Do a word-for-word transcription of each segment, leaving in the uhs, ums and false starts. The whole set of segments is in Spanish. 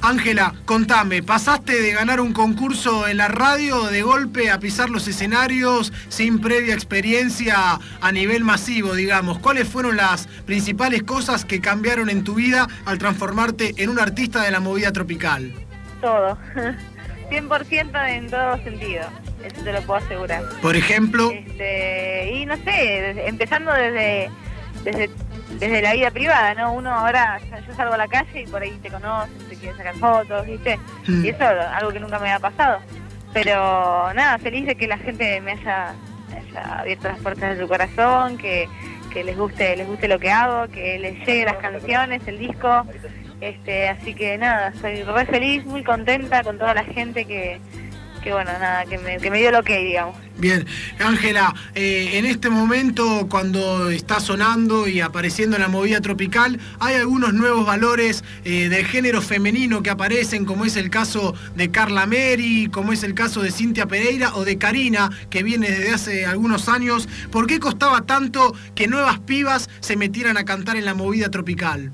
Ángela, contame, ¿pasaste de ganar un concurso en la radio de golpe a pisar los escenarios sin previa experiencia a nivel masivo, digamos? ¿Cuáles fueron las principales cosas que cambiaron en tu vida al transformarte en un artista de la movida tropical? Todo, cien por ciento en todo sentido, eso te lo puedo asegurar. Por ejemplo... Este, y no sé, desde, empezando desde, desde, desde la vida privada, ¿no? Uno ahora, yo salgo a la calle y por ahí te conocen, te quieren sacar fotos, ¿viste? Mm. Y eso es algo que nunca me había pasado. Pero nada, feliz de que la gente me haya, me haya abierto las puertas de su corazón, que, que les guste, les guste lo que hago, que les llegue las canciones, el disco. Este, así que nada, soy re feliz, muy contenta con toda la gente que, que bueno, nada, que me, que me dio el ok, digamos. Bien, Ángela, eh, en este momento cuando está sonando y apareciendo en la movida tropical, hay algunos nuevos valores eh, del género femenino que aparecen, como es el caso de Carla Meri, como es el caso de Cintia Pereira o de Karina, que viene desde hace algunos años. ¿Por qué costaba tanto que nuevas pibas se metieran a cantar en la movida tropical?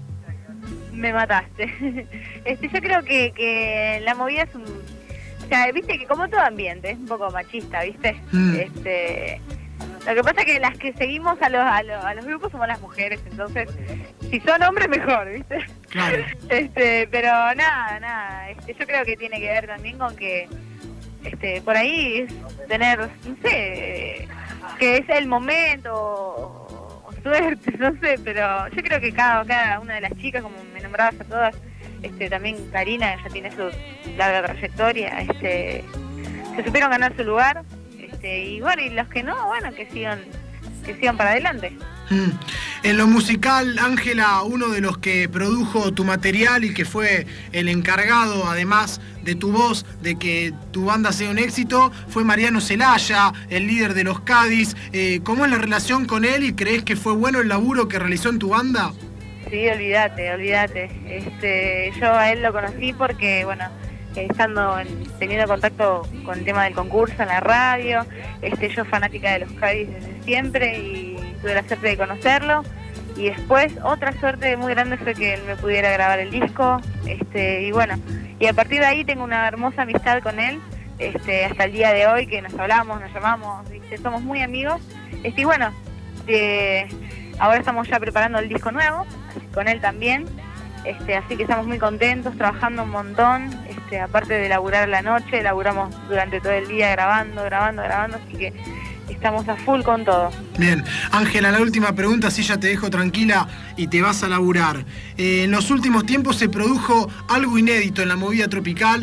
Me mataste. Este, yo creo que, que la movida es un... O sea, viste que como todo ambiente, es un poco machista, ¿viste? Mm. Este, lo que pasa es que las que seguimos a los, a los, a los grupos somos las mujeres, entonces, si son hombres mejor, ¿viste? Claro. Este, pero nada, nada, este, yo creo que tiene que ver también con que, este, por ahí es tener, no sé, que es el momento... suerte, no sé, pero yo creo que cada, cada una de las chicas, como me nombrabas a todas, este, también Karina, ya tiene su larga trayectoria, este, se supieron ganar su lugar, este, y bueno, y los que no, bueno, que sigan, que sigan para adelante. Mm. En lo musical, Ángela, uno de los que produjo tu material y que fue el encargado, además de tu voz, de que tu banda sea un éxito, fue Mariano Celaya, el líder de los Cádiz. Eh, ¿Cómo es la relación con él y crees que fue bueno el laburo que realizó en tu banda? Sí, olvídate, olvídate. Este, yo a él lo conocí porque, bueno, estando en, teniendo contacto con el tema del concurso en la radio, este, yo fanática de los Cádiz desde siempre y tuve la suerte de conocerlo. Y después otra suerte muy grande fue que él me pudiera grabar el disco, este, y bueno, y a partir de ahí tengo una hermosa amistad con él, este, hasta el día de hoy, que nos hablamos, nos llamamos, ¿viste? Somos muy amigos, este, y bueno, eh, ahora estamos ya preparando el disco nuevo, con él también, este, así que estamos muy contentos, trabajando un montón, este, aparte de laburar la noche, laburamos durante todo el día grabando, grabando, grabando, así que estamos a full con todo. Bien, Ángela, la última pregunta, así ya te dejo tranquila y te vas a laburar. Eh, en los últimos tiempos se produjo algo inédito en la movida tropical,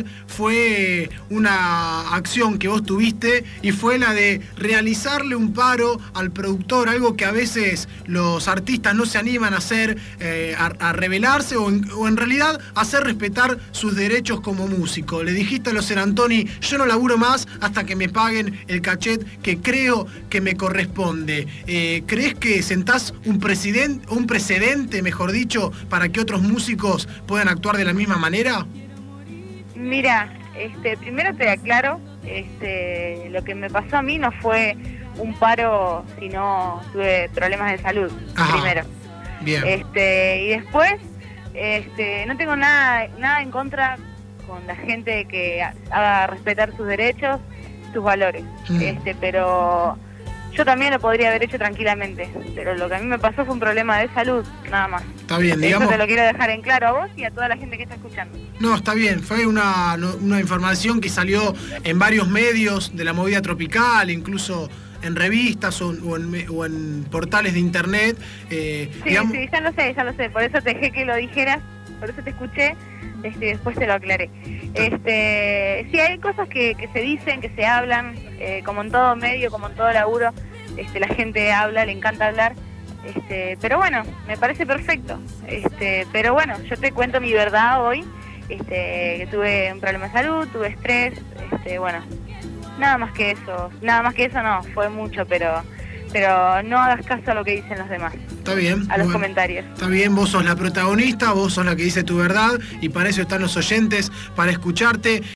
fue una acción que vos tuviste y fue la de realizarle un paro al productor, algo que a veces los artistas no se animan a hacer, eh, a, a rebelarse o en, o en realidad hacer respetar sus derechos como músico. Le dijiste a los Serantoni, yo no laburo más hasta que me paguen el cachet que creo que me corresponde. Eh, ¿Crees que sentás un, president, un precedente, mejor dicho, para que otros músicos puedan actuar de la misma manera? Mira, este, primero te aclaro, este, lo que me pasó a mí no fue un paro, sino tuve problemas de salud. Ajá. Primero. Bien. Este, y después, este, no tengo nada, nada en contra con la gente que haga respetar sus derechos, sus valores, mm. este, pero yo también lo podría haber hecho tranquilamente, pero lo que a mí me pasó fue un problema de salud, nada más. Está bien, digamos. Eso te lo quiero dejar en claro a vos y a toda la gente que está escuchando. No, está bien, fue una, una información que salió en varios medios de la movida tropical, incluso en revistas o, o, en, o en portales de internet. Eh, sí, digamos... sí, ya lo sé, ya lo sé, por eso te dejé que lo dijeras, por eso te escuché. Este, después te lo aclaré. Este, sí, hay cosas que, que se dicen, que se hablan, eh, como en todo medio, como en todo laburo, este, la gente habla, le encanta hablar, este, pero bueno, me parece perfecto. Este, pero bueno, yo te cuento mi verdad hoy, este, que tuve un problema de salud, tuve estrés, este, bueno, nada más que eso, nada más que eso no, fue mucho, pero... pero no hagas caso a lo que dicen los demás. Está bien. A los bueno, comentarios. Está bien, vos sos la protagonista, vos sos la que dice tu verdad y para eso están los oyentes, para escucharte.